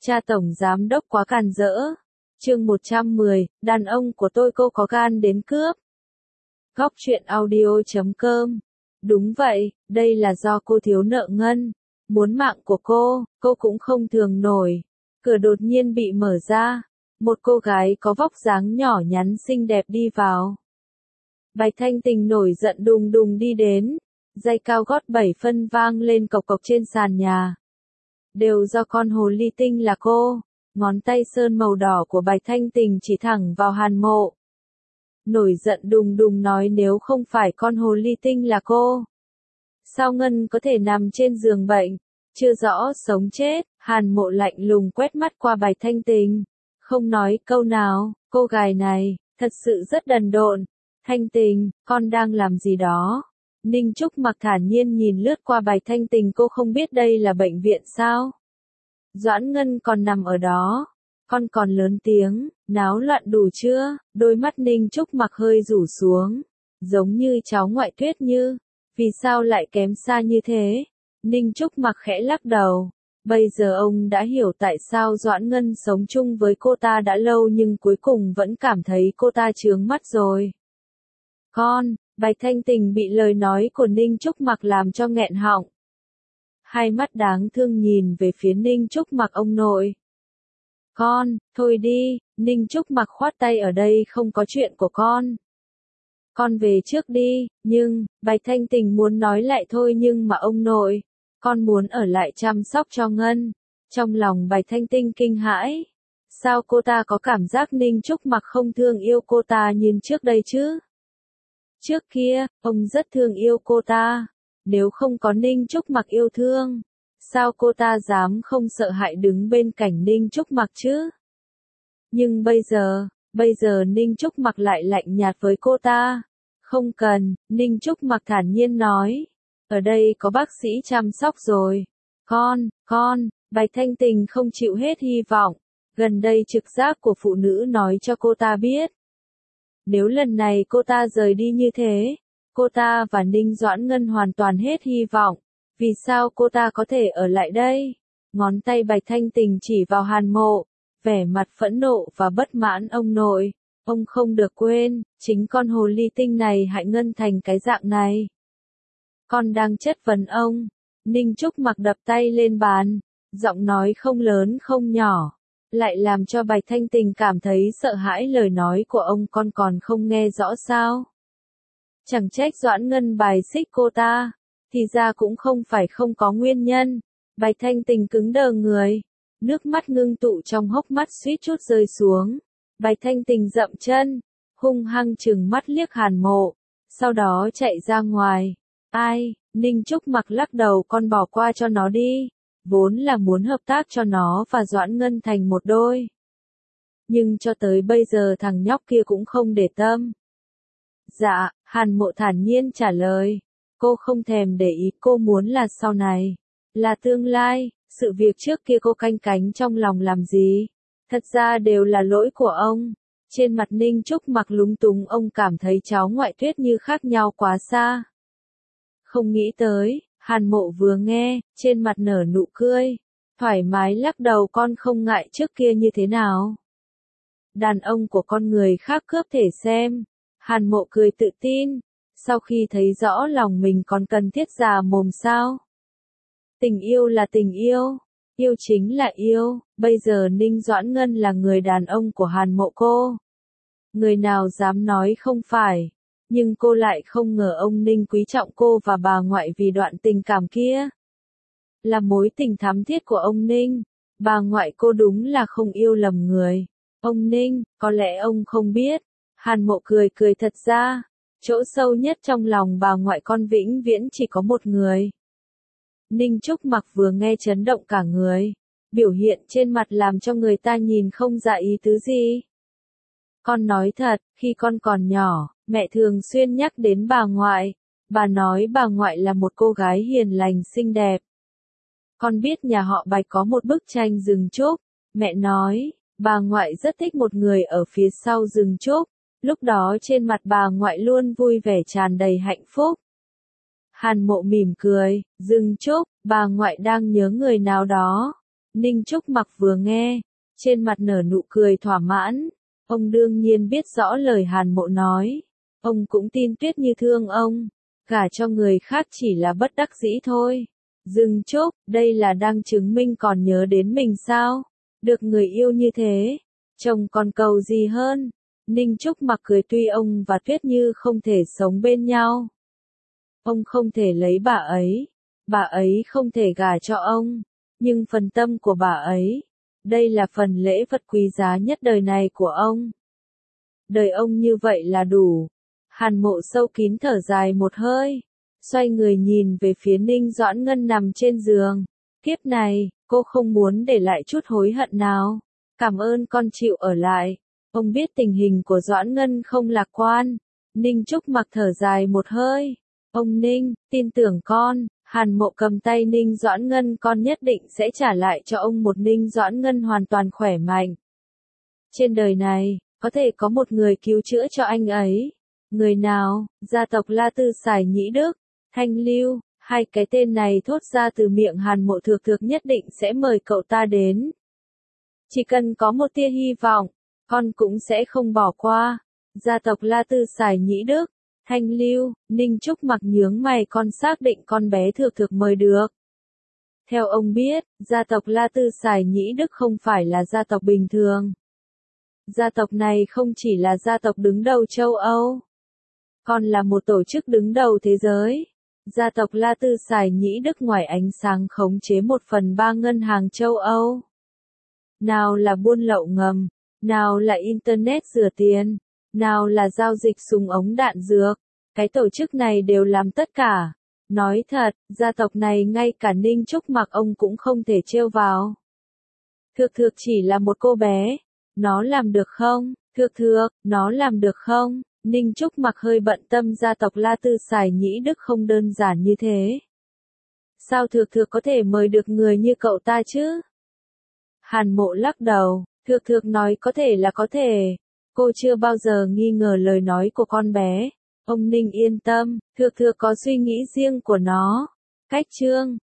Cha tổng giám đốc quá càn rỡ. Chương 110, đàn ông của tôi cô có gan đến cướp. Góc truyện audio.com. Đúng vậy, đây là do cô thiếu nợ ngân. Muốn mạng của cô cũng không thường nổi. Cửa đột nhiên bị mở ra. Một cô gái có vóc dáng nhỏ nhắn xinh đẹp đi vào. Bạch Thanh Tình nổi giận đùng đùng đi đến. Giày cao gót 7 phân vang lên cộc cộc trên sàn nhà. Đều do con hồ ly tinh là cô. Ngón tay sơn màu đỏ của Bạch Thanh Tình chỉ thẳng vào Hàn Mộ. Nổi giận đùng đùng nói nếu không phải con hồ ly tinh là cô. Sao Ngân có thể nằm trên giường bệnh? Chưa rõ sống chết, Hàn Mộ lạnh lùng quét mắt qua Bạch Thanh Tình. Không nói câu nào, cô gái này, thật sự rất đần độn. Thanh Tình, con đang làm gì đó? Ninh Trúc Mặc thản nhiên nhìn lướt qua Bạch Thanh Tình, cô không biết đây là bệnh viện sao? Doãn Ngân còn nằm ở đó. Con còn lớn tiếng, náo loạn đủ chưa? Đôi mắt Ninh Trúc Mặc hơi rủ xuống. Giống như cháu ngoại Tuyết Như. Vì sao lại kém xa như thế? Ninh Trúc Mặc khẽ lắc đầu. Bây giờ ông đã hiểu tại sao Doãn Ngân sống chung với cô ta đã lâu nhưng cuối cùng vẫn cảm thấy cô ta chướng mắt rồi. Con, Bạch Thanh Tình bị lời nói của Ninh Trúc Mặc làm cho nghẹn họng. Hai mắt đáng thương nhìn về phía Ninh Trúc Mặc ông nội. Con, thôi đi, Ninh Trúc Mặc khoát tay, ở đây không có chuyện của con. Con về trước đi, nhưng, Bạch Thanh Tình muốn nói lại thôi nhưng mà ông nội, con muốn ở lại chăm sóc cho Ngân. Trong lòng Bạch Thanh Tình kinh hãi. Sao cô ta có cảm giác Ninh Trúc Mặc không thương yêu cô ta như trước đây chứ? Trước kia, ông rất thương yêu cô ta. Nếu không có Ninh Trúc Mặc yêu thương, sao cô ta dám không sợ hãi đứng bên cạnh Ninh Trúc Mặc chứ? Nhưng bây giờ Ninh Trúc Mặc lại lạnh nhạt với cô ta. Không cần, Ninh Trúc Mặc thản nhiên nói. Ở đây có bác sĩ chăm sóc rồi. Con, Bạch Thanh Tình không chịu hết hy vọng. Gần đây trực giác của phụ nữ nói cho cô ta biết. Nếu lần này cô ta rời đi như thế, cô ta và Ninh Doãn Ngân hoàn toàn hết hy vọng. Vì sao cô ta có thể ở lại đây? Ngón tay Bạch Thanh Tình chỉ vào Hàn Mộ, vẻ mặt phẫn nộ và bất mãn. Ông nội, ông không được quên, chính con hồ ly tinh này hại Ngân thành cái dạng này. Con đang chất vấn ông. Ninh Trúc Mặc đập tay lên bàn, giọng nói không lớn không nhỏ, lại làm cho Bạch Thanh Tình cảm thấy sợ hãi. Lời nói của ông con còn không nghe rõ sao? Chẳng trách Doãn Ngân bài xích cô ta, thì ra cũng không phải không có nguyên nhân. Bạch Thanh Tình cứng đờ người, nước mắt ngưng tụ trong hốc mắt suýt chút rơi xuống. Bạch Thanh Tình dậm chân, hung hăng trừng mắt liếc Hàn Mộ, sau đó chạy ra ngoài. Ai? Ninh Trúc Mặc lắc đầu, con bỏ qua cho nó đi. Vốn là muốn hợp tác cho nó và Doãn Ngân thành một đôi. Nhưng cho tới bây giờ thằng nhóc kia cũng không để tâm. Dạ, Hàn Mộ thản nhiên trả lời. Cô không thèm để ý, cô muốn là sau này, là tương lai. Sự việc trước kia cô canh cánh trong lòng làm gì? Thật ra đều là lỗi của ông. Trên mặt Ninh Trúc Mặc lúng túng, ông cảm thấy cháu ngoại Tuyết Như khác nhau quá xa. Không nghĩ tới, Hàn Mộ vừa nghe, trên mặt nở nụ cười, thoải mái lắc đầu. Con không ngại trước kia như thế nào? Đàn ông của con người khác cướp thể xem. Hàn Mộ cười tự tin, sau khi thấy rõ lòng mình còn cần thiết già mồm sao? Tình yêu là tình yêu, yêu chính là yêu. Bây giờ Ninh Doãn Ngân là người đàn ông của Hàn Mộ cô. Người nào dám nói không phải? Nhưng cô lại không ngờ ông Ninh quý trọng cô và bà ngoại vì đoạn tình cảm kia. Là mối tình thắm thiết của ông Ninh. Bà ngoại cô đúng là không yêu lầm người. Ông Ninh, có lẽ ông không biết. Hàn Mộ cười cười, thật ra, chỗ sâu nhất trong lòng bà ngoại con vĩnh viễn chỉ có một người. Ninh Trúc Mặc vừa nghe chấn động cả người. Biểu hiện trên mặt làm cho người ta nhìn không ra ý tứ gì. Con nói thật, khi con còn nhỏ, mẹ thường xuyên nhắc đến bà ngoại. Bà nói bà ngoại là một cô gái hiền lành xinh đẹp. Con biết nhà họ Bạch có một bức tranh rừng trúc. Mẹ nói, bà ngoại rất thích một người ở phía sau rừng trúc. Lúc đó trên mặt bà ngoại luôn vui vẻ tràn đầy hạnh phúc. Hàn Mộ mỉm cười, rừng trúc, bà ngoại đang nhớ người nào đó. Ninh Trúc Mặc vừa nghe, trên mặt nở nụ cười thỏa mãn. Ông đương nhiên biết rõ lời Hàn Mộ nói. Ông cũng tin Tuyết Như thương ông. Gả cho người khác chỉ là bất đắc dĩ thôi. Dương Trúc, đây là đang chứng minh còn nhớ đến mình sao? Được người yêu như thế, chồng còn cầu gì hơn? Ninh Trúc Mặc cười, tuy ông và Tuyết Như không thể sống bên nhau. Ông không thể lấy bà ấy không thể gả cho ông, nhưng phần tâm của bà ấy, đây là phần lễ vật quý giá nhất đời này của ông. Đời ông như vậy là đủ. Hàn Mộ sâu kín thở dài một hơi, xoay người nhìn về phía Ninh Doãn Ngân nằm trên giường. Kiếp này, cô không muốn để lại chút hối hận nào. Cảm ơn con chịu ở lại. Ông biết tình hình của Doãn Ngân không lạc quan. Ninh Trúc Mặc thở dài một hơi. Ông Ninh, tin tưởng con. Hàn Mộ cầm tay Ninh Doãn Ngân, con nhất định sẽ trả lại cho ông một Ninh Doãn Ngân hoàn toàn khỏe mạnh. Trên đời này, có thể có một người cứu chữa cho anh ấy. Người nào? Gia tộc La Tư Sải Nhĩ Đức, Thanh Lưu, hai cái tên này thốt ra từ miệng Hàn Mộ Thược nhất định sẽ mời cậu ta đến. Chỉ cần có một tia hy vọng, con cũng sẽ không bỏ qua. Gia tộc La Tư Sải Nhĩ Đức, Thanh Lưu, Ninh Trúc Mặc nhướng mày, con xác định con bé Thược mời được. Theo ông biết, gia tộc La Tư Sải Nhĩ Đức không phải là gia tộc bình thường. Gia tộc này không chỉ là gia tộc đứng đầu châu Âu, còn là một tổ chức đứng đầu thế giới. Gia tộc La Tư Sải Nhĩ Đức ngoài ánh sáng khống chế 1/3 ngân hàng châu Âu. Nào là buôn lậu ngầm, nào là Internet rửa tiền, nào là giao dịch súng ống đạn dược. Cái tổ chức này đều làm tất cả. Nói thật, gia tộc này ngay cả Ninh Trúc Mặc ông cũng không thể trêu vào. Thược chỉ là một cô bé. Nó làm được không? Thược, nó làm được không? Ninh Trúc Mặc hơi bận tâm, gia tộc La Tư Sải Nhĩ Đức không đơn giản như thế. Sao Thược có thể mời được người như cậu ta chứ? Hàn Mộ lắc đầu, Thược nói có thể là có thể. Cô chưa bao giờ nghi ngờ lời nói của con bé. Ông Ninh yên tâm, Thược có suy nghĩ riêng của nó. Cách chương